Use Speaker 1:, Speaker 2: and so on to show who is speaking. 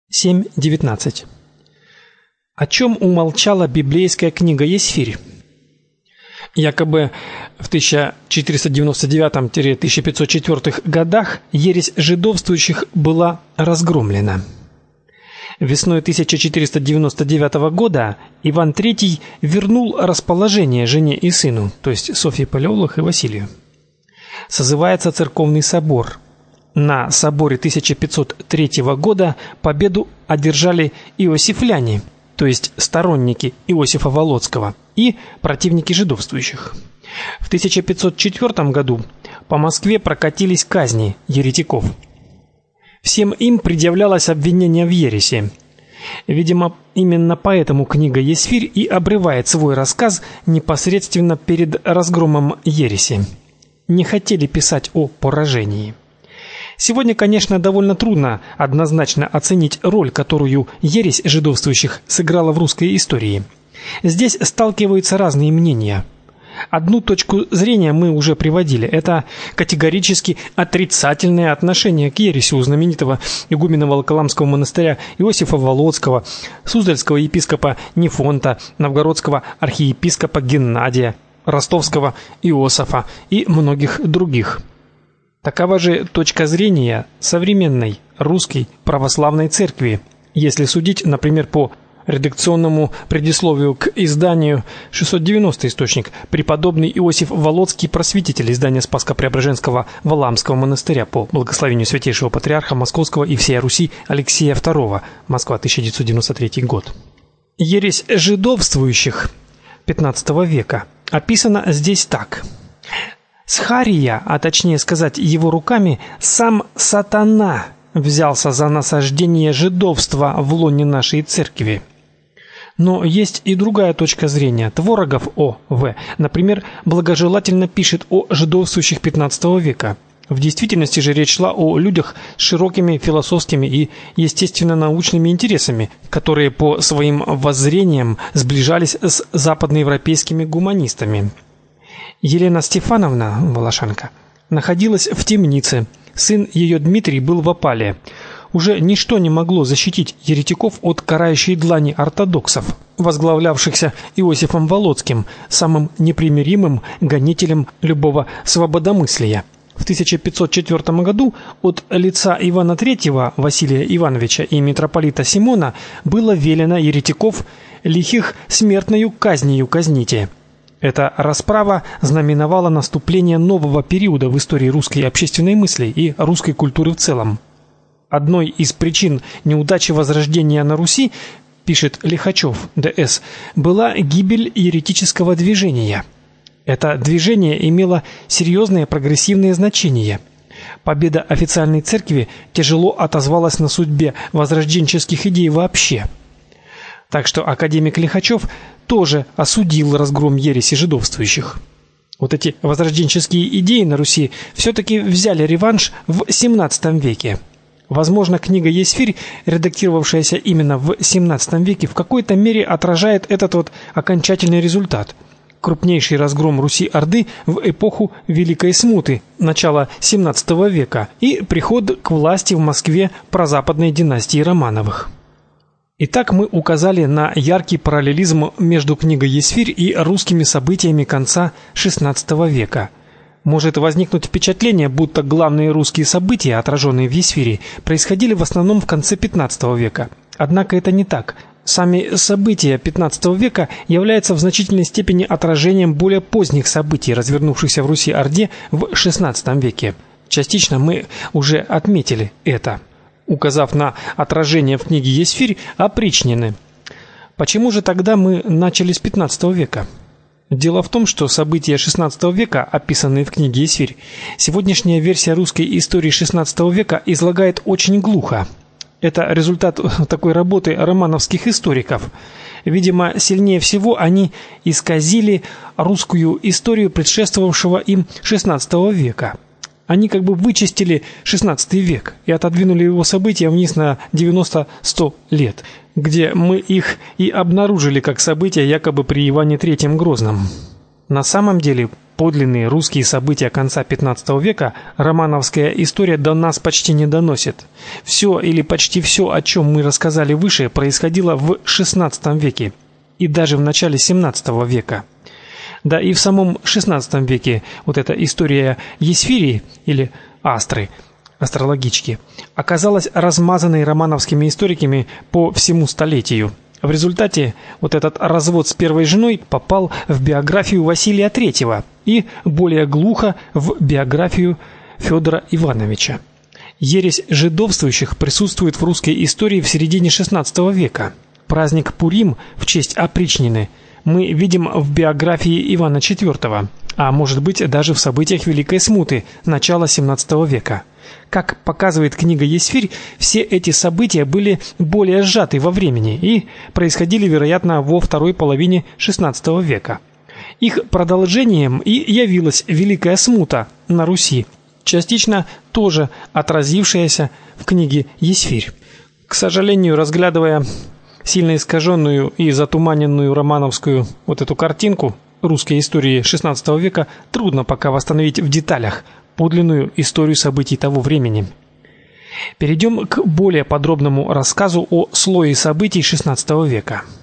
Speaker 1: 7.19. О чем умолчала библейская книга Есфирь? Якобы в 1499-1504 годах ересь жидовствующих была разгромлена. Весной 1499 года Иван III вернул расположение жене и сыну, то есть Софье Палеолог и Василию. Созывается церковный собор. На соборе 1503 года победу одержали иосифляне, то есть сторонники Иосифа Волоцкого, и противники жидовствующих. В 1504 году по Москве прокатились казни еретиков. Всем им предъявлялось обвинение в ереси. Видимо, именно поэтому книга Есфирь и обрывает свой рассказ непосредственно перед разгромом ереси. Не хотели писать о поражении. Сегодня, конечно, довольно трудно однозначно оценить роль, которую ересь жидовствующих сыграла в русской истории. Здесь сталкиваются разные мнения. Одну точку зрения мы уже приводили. Это категорически отрицательное отношение к ереси у знаменитого игумена Волоколамского монастыря Иосифа Волоцкого, Суздальского епископа Нефонта, Новгородского архиепископа Геннадия, Ростовского Иосафа и многих других. Такова же точка зрения современной русской православной церкви, если судить, например, по редакционному предисловию к изданию 690 источник преподобный Иосиф Волоцкий, просветитель, издание Спаско-Преображенского Валаамского монастыря по благословению святейшего патриарха Московского и всей Руси Алексия II, Москва, 1993 год. Ересь жидовствующих XV века описана здесь так: Схария, а точнее сказать его руками, сам сатана взялся за насаждение жидовства в лоне нашей церкви. Но есть и другая точка зрения. Творогов О.В., например, благожелательно пишет о жидовствующих XV века. В действительности же речь шла о людях с широкими философскими и естественно-научными интересами, которые по своим воззрениям сближались с западноевропейскими гуманистами. Елена Стефановна, Волошанка, находилась в темнице. Сын ее Дмитрий был в опале. Уже ничто не могло защитить еретиков от карающей длани ортодоксов, возглавлявшихся Иосифом Волоцким, самым непримиримым гонителем любого свободомыслия. В 1504 году от лица Ивана III, Василия Ивановича и митрополита Симона было велено еретиков лихих смертною казнью казните. Эта расправа знаменовала наступление нового периода в истории русской общественной мысли и русской культуры в целом. Одной из причин неудачи возрождения на Руси, пишет Лихачев, Д.С., была гибель еретического движения. Это движение имело серьезное прогрессивное значение. Победа официальной церкви тяжело отозвалась на судьбе возрожденческих идей вообще. Так что академик Лихачев тоже осудил разгром ереси жидовствующих. Вот эти возрожденческие идеи на Руси все-таки взяли реванш в XVII веке. Возможно, книга Есфирь, редактировавшаяся именно в XVII веке, в какой-то мере отражает этот вот окончательный результат. Крупнейший разгром Руси-Орды в эпоху Великой Смуты, начала XVII века, и приход к власти в Москве прозападной династии Романовых. Итак, мы указали на яркий параллелизм между книгой Есфирь и русскими событиями конца XVI века. Может возникнуть впечатление, будто главные русские события, отраженные в Есфири, происходили в основном в конце XV века. Однако это не так. Сами события XV века являются в значительной степени отражением более поздних событий, развернувшихся в Руси-Орде в XVI веке. Частично мы уже отметили это, указав на отражение в книге Есфирь опричнины. Почему же тогда мы начали с XV века? Дело в том, что события XVI века, описанные в книге Есфирь, сегодняшняя версия русской истории XVI века излагает очень глухо. Это результат такой работы романовских историков. Видимо, сильнее всего они исказили русскую историю предшествовавшего им XVI века. Они как бы вычистили XVI век и отодвинули его события вниз на 90-100 лет, где мы их и обнаружили как события якобы при Иване III Грозном. На самом деле, подлинные русские события конца XV века романовская история до нас почти не доносит. Все или почти все, о чем мы рассказали выше, происходило в XVI веке и даже в начале XVII века. Да и в самом XVI веке вот эта история Есфирии или Астры, астрологички, оказалась размазанной романовскими историками по всему столетию. В результате вот этот развод с первой женой попал в биографию Василия III и более глухо в биографию Федора Ивановича. Ересь жидовствующих присутствует в русской истории в середине XVI века. Праздник Пурим в честь опричнины мы видим в биографии Ивана IV, а может быть даже в событиях Великой Смуты начала XVII века. Как показывает книга Есфирь, все эти события были более сжаты во времени и происходили, вероятно, во второй половине XVI века. Их продолжением и явилась Великая Смута на Руси, частично тоже отразившаяся в книге Есфирь. К сожалению, разглядывая сильно искаженную и затуманенную романовскую вот эту картинку русской истории XVI века, трудно пока восстановить в деталях подлинную историю событий того времени. Перейдем к более подробному рассказу о слое событий XVI века.